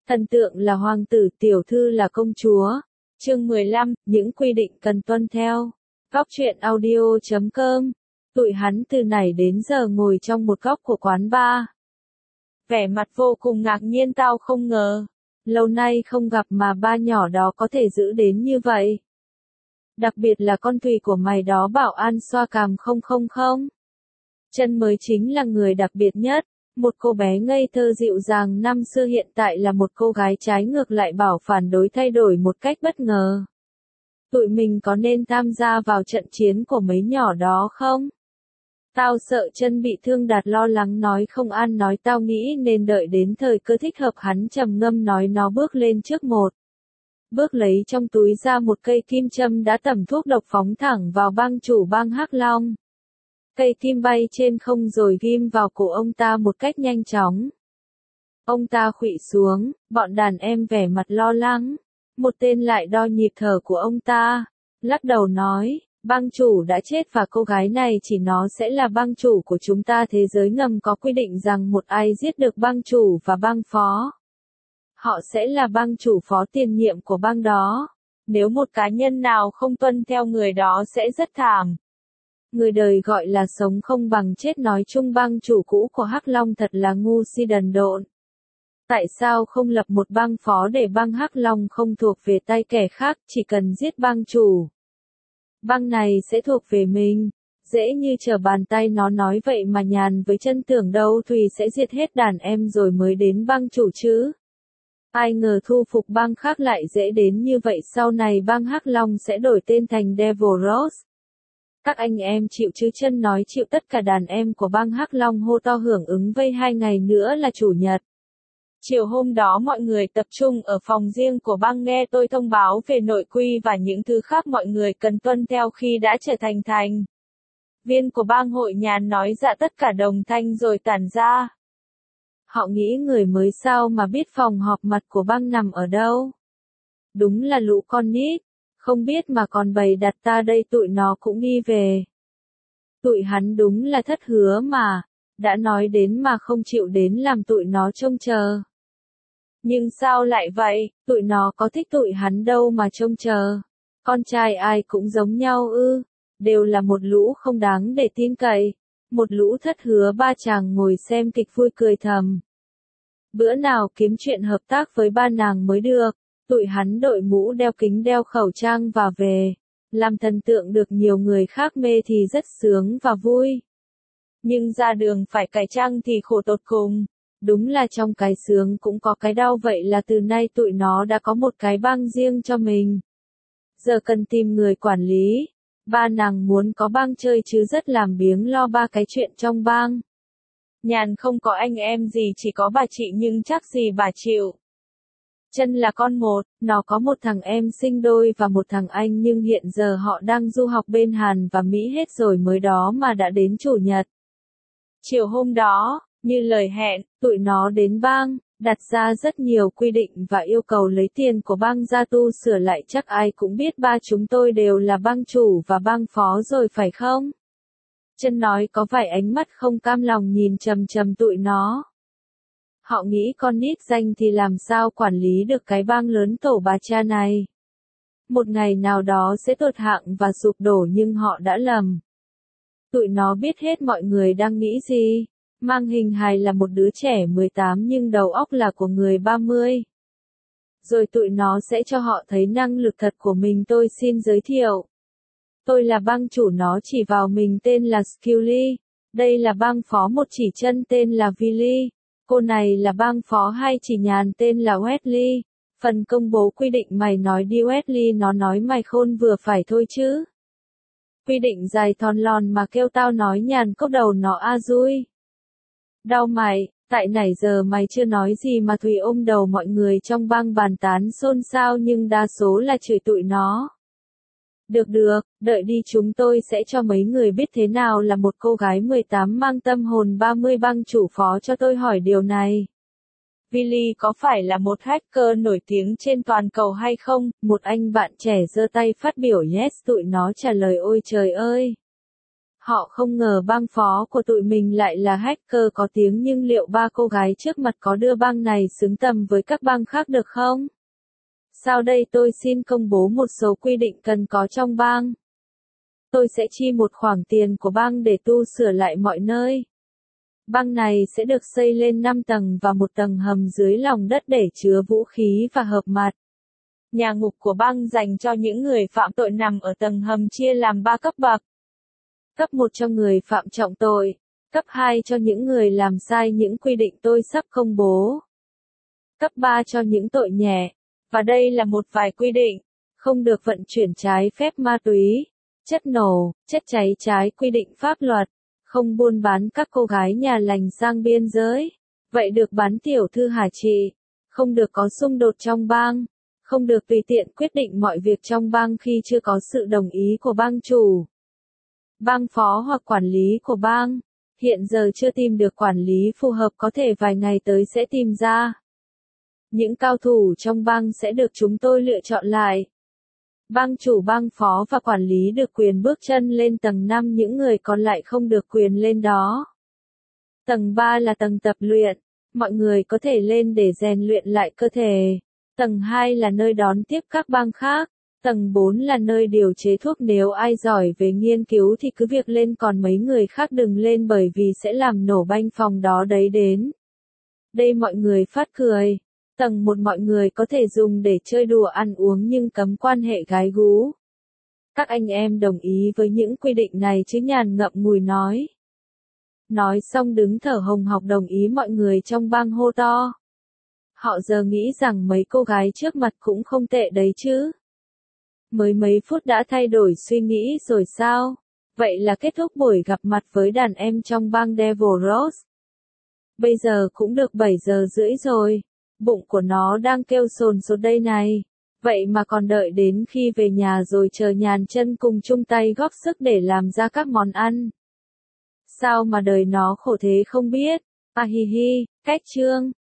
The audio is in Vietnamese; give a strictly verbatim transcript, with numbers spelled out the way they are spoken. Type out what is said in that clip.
Thần tượng là hoàng tử, tiểu thư là công chúa. Chương mười lăm, những quy định cần tuân theo. Góc truyện audio chấm com. Tụi hắn từ nãy đến giờ ngồi trong một góc của quán bar. Vẻ mặt vô cùng ngạc nhiên, tao không ngờ. Lâu nay không gặp mà ba nhỏ đó có thể giữ đến như vậy. Đặc biệt là con Thùy của mày đó, bảo an xoa cằm không không không. Chân mới chính là người đặc biệt nhất. Một cô bé ngây thơ dịu dàng năm xưa hiện tại là một cô gái trái ngược lại, bảo phản đối thay đổi một cách bất ngờ. Tụi mình có nên tham gia vào trận chiến của mấy nhỏ đó không? Tao sợ chân bị thương. Đạt lo lắng nói. Không an nói. Tao nghĩ nên đợi đến thời cơ thích hợp. Hắn trầm ngâm nói. Nó bước lên trước một bước, lấy trong túi ra một cây kim châm đã tẩm thuốc độc, phóng thẳng vào bang chủ bang Hắc Long. Cây kim bay trên không rồi ghim vào cổ ông ta một cách nhanh chóng. Ông ta khuỵu xuống, bọn đàn em vẻ mặt lo lắng. Một tên lại đo nhịp thở của ông ta, lắc đầu nói, bang chủ đã chết và cô gái này chỉ nó sẽ là bang chủ của chúng ta. Thế giới ngầm có quy định rằng một ai giết được bang chủ và bang phó, họ sẽ là bang chủ phó tiền nhiệm của bang đó. Nếu một cá nhân nào không tuân theo, người đó sẽ rất thảm. Người đời gọi là sống không bằng chết. Nói chung bang chủ cũ của Hắc Long thật là ngu si đần độn. Tại sao không lập một bang phó để bang Hắc Long không thuộc về tay kẻ khác, chỉ cần giết bang chủ, bang này sẽ thuộc về mình. Dễ như trở bàn tay. Nó nói vậy mà nhàn với chân, tưởng đâu Thùy sẽ giết hết đàn em rồi mới đến bang chủ chứ. Ai ngờ thu phục bang khác lại dễ đến như vậy. Sau này bang Hắc Long sẽ đổi tên thành Devil Rose. Các anh em chịu chứ? Chân nói chịu. Tất cả đàn em của bang Hắc Long hô to hưởng ứng vây. Hai ngày nữa là chủ nhật. Chiều hôm đó mọi người tập trung ở phòng riêng của bang nghe tôi thông báo về nội quy và những thứ khác mọi người cần tuân theo khi đã trở thành thành viên của bang. Hội nhàn nói dạ tất cả đồng thanh rồi tản ra. Họ nghĩ người mới sao mà biết phòng họp mặt của bang nằm ở đâu. Đúng là lũ con nít, không biết mà còn bày đặt ta đây. Tụi nó cũng nghi về. Tụi hắn đúng là thất hứa mà, đã nói đến mà không chịu đến, làm tụi nó trông chờ. Nhưng sao lại vậy? Tụi nó có thích tụi hắn đâu mà trông chờ. Con trai ai cũng giống nhau ư? Đều là một lũ không đáng để tin cậy. Một lũ thất hứa. Ba chàng ngồi xem kịch vui cười thầm. Bữa nào kiếm chuyện hợp tác với ba nàng mới được. Tụi hắn đội mũ, đeo kính, đeo khẩu trang và về. Làm thần tượng được nhiều người khác mê thì rất sướng và vui. Nhưng ra đường phải cải trang thì khổ tột cùng. Đúng là trong cái sướng cũng có cái đau. Vậy là từ nay tụi nó đã có một cái bang riêng cho mình. Giờ cần tìm người quản lý. Ba nàng muốn có bang chơi chứ rất làm biếng lo ba cái chuyện trong bang. Nhàn không có anh em gì, chỉ có bà chị, nhưng chắc gì bà chịu. Chân là con một, nó có một thằng em sinh đôi và một thằng anh, nhưng hiện giờ họ đang du học bên Hàn và Mỹ hết rồi, mới đó mà đã đến chủ nhật. Chiều hôm đó, như lời hẹn, tụi nó đến bang, đặt ra rất nhiều quy định và yêu cầu lấy tiền của bang ra tu sửa lại. Chắc ai cũng biết ba chúng tôi đều là bang chủ và bang phó rồi phải không? Chân nói có vài ánh mắt không cam lòng nhìn chằm chằm tụi nó. Họ nghĩ con nít danh thì làm sao quản lý được cái bang lớn tổ bà cha này. Một ngày nào đó sẽ tụt hạng và sụp đổ, nhưng họ đã lầm. Tụi nó biết hết mọi người đang nghĩ gì. Mang hình hài là một đứa trẻ mười tám nhưng đầu óc là của người ba mươi. Rồi tụi nó sẽ cho họ thấy năng lực thật của mình. Tôi xin giới thiệu. Tôi là bang chủ. Nó chỉ vào mình, tên là Skilly. Đây là bang phó một, chỉ chân, tên là Villy. Cô này là bang phó hai, chỉ nhàn, tên là Wesley. Phần công bố quy định mày nói đi Wesley. Nó nói mày khôn vừa phải thôi chứ. Quy định dài thòn lòn mà kêu tao nói nhàn cốc đầu nó a dui. Đau mày, tại nãy giờ mày chưa nói gì mà Thùy ôm đầu. Mọi người trong bang bàn tán xôn xao nhưng đa số là chửi tụi nó. Được được, đợi đi, chúng tôi sẽ cho mấy người biết thế nào là một cô gái mười tám mang tâm hồn ba mươi. Bang chủ phó cho tôi hỏi điều này. Villy có phải là một hacker nổi tiếng trên toàn cầu hay không? Một anh bạn trẻ giơ tay phát biểu yes. Tụi nó trả lời ôi trời ơi. Họ không ngờ bang phó của tụi mình lại là hacker có tiếng, nhưng liệu ba cô gái trước mặt có đưa bang này xứng tầm với các bang khác được không? Sau đây tôi xin công bố một số quy định cần có trong bang. Tôi sẽ chi một khoản tiền của bang để tu sửa lại mọi nơi. Bang này sẽ được xây lên năm tầng và một tầng hầm dưới lòng đất để chứa vũ khí và hợp mặt. Nhà ngục của bang dành cho những người phạm tội nằm ở tầng hầm chia làm ba cấp bậc. Cấp một cho người phạm trọng tội, cấp hai cho những người làm sai những quy định tôi sắp công bố. Cấp ba cho những tội nhẹ, và đây là một vài quy định: không được vận chuyển trái phép ma túy, chất nổ, chất cháy trái quy định pháp luật, không buôn bán các cô gái nhà lành sang biên giới, vậy được bán tiểu thư hả chị, không được có xung đột trong bang, không được tùy tiện quyết định mọi việc trong bang khi chưa có sự đồng ý của bang chủ. Bang phó hoặc quản lý của bang, hiện giờ chưa tìm được quản lý phù hợp, có thể vài ngày tới sẽ tìm ra. Những cao thủ trong bang sẽ được chúng tôi lựa chọn lại. Bang chủ, bang phó và quản lý được quyền bước chân lên tầng năm, những người còn lại không được quyền lên đó. Tầng ba là tầng tập luyện, mọi người có thể lên để rèn luyện lại cơ thể. Tầng hai là nơi đón tiếp các bang khác. Tầng bốn là nơi điều chế thuốc, nếu ai giỏi về nghiên cứu thì cứ việc lên, còn mấy người khác đừng lên bởi vì sẽ làm nổ banh phòng đó đấy đến. Đây mọi người phát cười. Tầng một mọi người có thể dùng để chơi đùa ăn uống nhưng cấm quan hệ gái gú. Các anh em đồng ý với những quy định này chứ? Nhàn ngậm ngùi nói. Nói xong đứng thở hồng hộc đồng ý, mọi người trong bang hô to. Họ giờ nghĩ rằng mấy cô gái trước mặt cũng không tệ đấy chứ. Mới mấy phút đã thay đổi suy nghĩ rồi sao? Vậy là kết thúc buổi gặp mặt với đàn em trong bang Devil Rose. Bây giờ cũng được bảy giờ rưỡi rồi. Bụng của nó đang kêu sồn sột đây này. Vậy mà còn đợi đến khi về nhà rồi chờ nhàn chân cùng chung tay góp sức để làm ra các món ăn. Sao mà đời nó khổ thế không biết. À hi hi, cách chương.